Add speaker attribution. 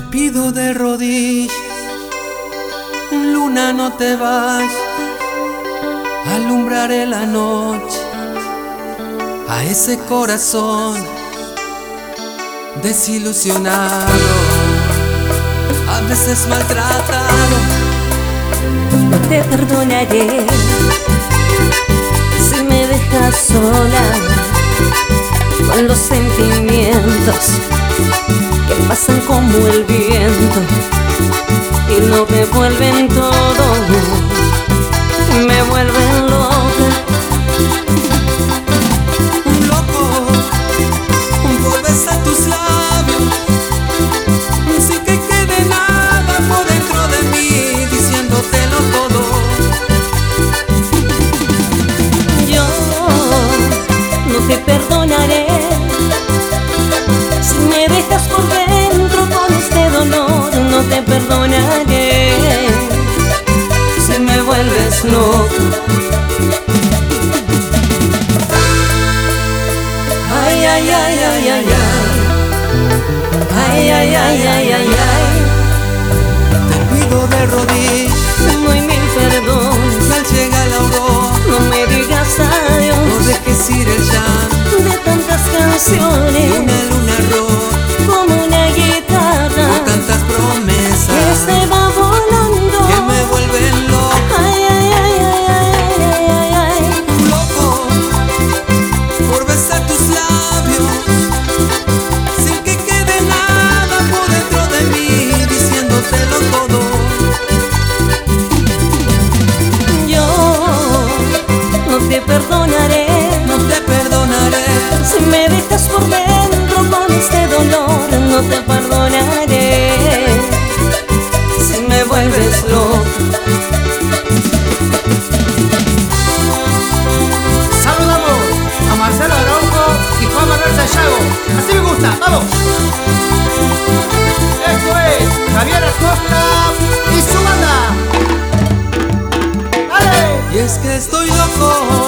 Speaker 1: pido de rodillas, luna, no te vayas, alumbraré la noche a ese corazón desilusionado, a veces maltratado.
Speaker 2: No te perdonaré si me dejas sola con los sentimientos que pasan como el viento y no me vuelven todo, me vuelven loca.
Speaker 1: Un loco por besar tus labios sin que quede nada por dentro de mí, diciéndotelo todo.
Speaker 2: Yo no te perdonaré si me dejas por dentro con este dolor. No te perdonaré si me vuelves loco. Ay, ay, ay, ay, ay, ay, ay, ay, ay, ay, ay, ay.
Speaker 1: Te pido de rodillas,
Speaker 2: Muy mil perdones,
Speaker 1: que al llegar la aurora
Speaker 2: no me digas
Speaker 1: no
Speaker 2: adiós
Speaker 1: dejes ir el llanto
Speaker 2: de tantas
Speaker 1: de
Speaker 2: canciones,
Speaker 1: una luna roja
Speaker 2: como una guitarra
Speaker 1: con tantas
Speaker 2: que
Speaker 1: promesas
Speaker 2: se va volando.
Speaker 1: que me vuelven loco.
Speaker 2: Ay, ay, ay, ay, ay, ay, ay, ay.
Speaker 1: Un loco por besar tus labios sin que quede nada por dentro de mí, diciéndotelo todo.
Speaker 2: Yo no te perdonaré
Speaker 1: No te perdonaré
Speaker 2: si me dejas por dentro con este dolor. No te perdonaré si me vuelves loco.
Speaker 3: Saludamos a Marcelo Araujo y Juan Manuel Sayago. Así me gusta, vamos. Esto es Javier Acosta y su banda. ¡Dale!
Speaker 1: y es que estoy loco